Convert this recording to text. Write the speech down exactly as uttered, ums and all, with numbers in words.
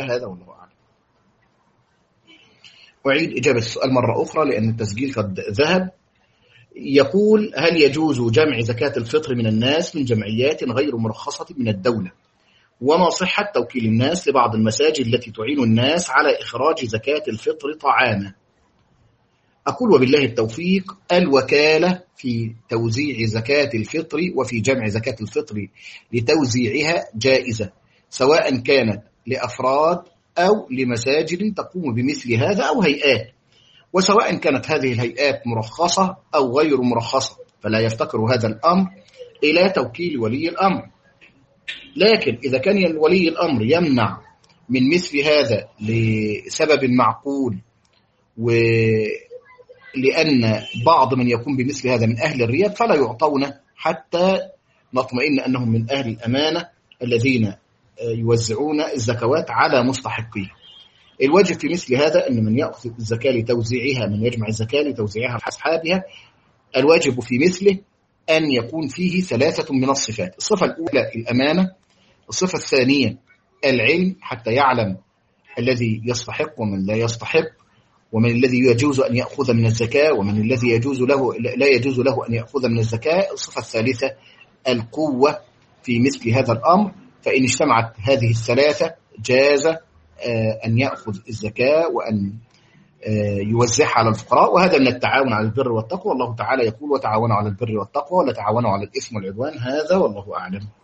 الزكاة. هذا والله أعلم. أعيد إجابة السؤال مرة أخرى لأن التسجيل قد ذهب. يقول: هل يجوز جمع زكاة الفطر من الناس من جمعيات غير مرخصة من الدولة؟ وما صحة توكيل الناس لبعض المساجد التي تعين الناس على إخراج زكاة الفطر طعاما؟ أقول وبالله التوفيق: الوكالة في توزيع زكاة الفطر وفي جمع زكاة الفطر لتوزيعها جائزة، سواء كانت لأفراد أو لمساجد تقوم بمثل هذا أو هيئات، وسواء كانت هذه الهيئات مرخصة أو غير مرخصة، فلا يفتقر هذا الأمر إلى توكيل ولي الأمر. لكن إذا كان ولي الأمر يمنع من مثل هذا لسبب معقول، ولأن بعض من يقوم بمثل هذا من أهل الرياء، فلا يعطون حتى نطمئن أنهم من أهل الأمانة الذين يوزعون الزكوات على مستحقيه. الواجب في مثل هذا أن من يأخذ الزكاة لتوزيعها، من يجمع الزكاة لتوزيعها على أصحابها، الواجب في مثله أن يكون فيه ثلاثة من الصفات. الصفة الأولى الأمانة، الصفة الثانية العلم حتى يعلم الذي يستحق ومن لا يستحق، ومن الذي يجوز أن يأخذ من الزكاة ومن الذي يجوز له لا يجوز له أن يأخذ من الزكاة. الصفة الثالثة القوة في مثل هذا الأمر، فإن اجتمعت هذه الثلاثة جاز أن يأخذ الزكاة وأن يوزعها على الفقراء، وهذا من التعاون على البر والتقوى. الله تعالى يقول: وتعاونوا على البر والتقوى ولا تعاونوا على الإثم والعدوان. هذا والله أعلم.